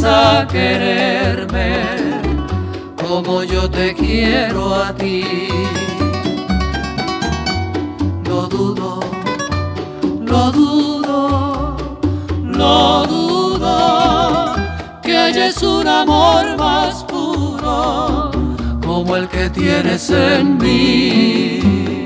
a quererme como yo te quiero a ti. Lo dudo, lo dudo, lo dudo, que halles un amor más puro como el que tienes en mí.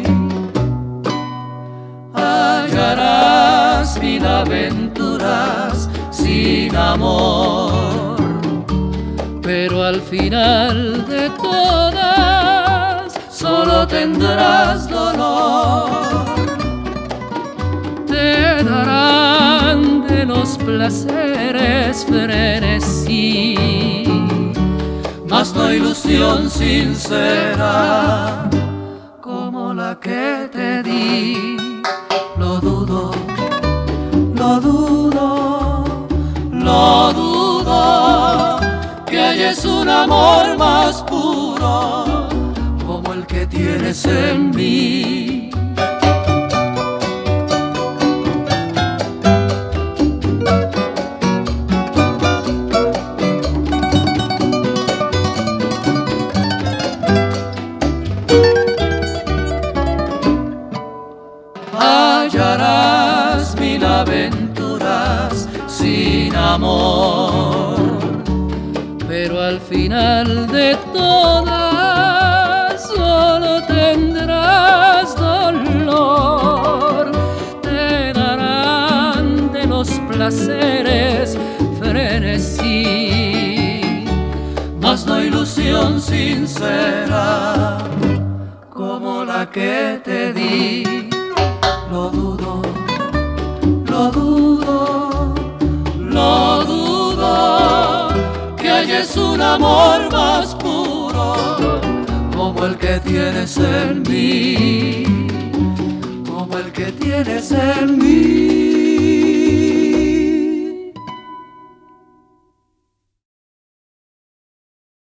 Hallarás mil aventuras sin amor, pero al final de todas solo tendrás dolor. Te darán de los placeres frenesí, mas no ilusión sincera como la que te di. Lo dudo, lo dudo, lo dudo, que halles un amor más puro como el que tienes en mí. Hallarás mil aventuras sin amor, pero al final de todas solo tendrás dolor. Te darán de los placeres frenesí, mas no ilusión sincera como la que te di. Lo dudo, lo dudo, lo dudo, que halles un amor más puro como el que tienes en mí, como el que tienes en mí.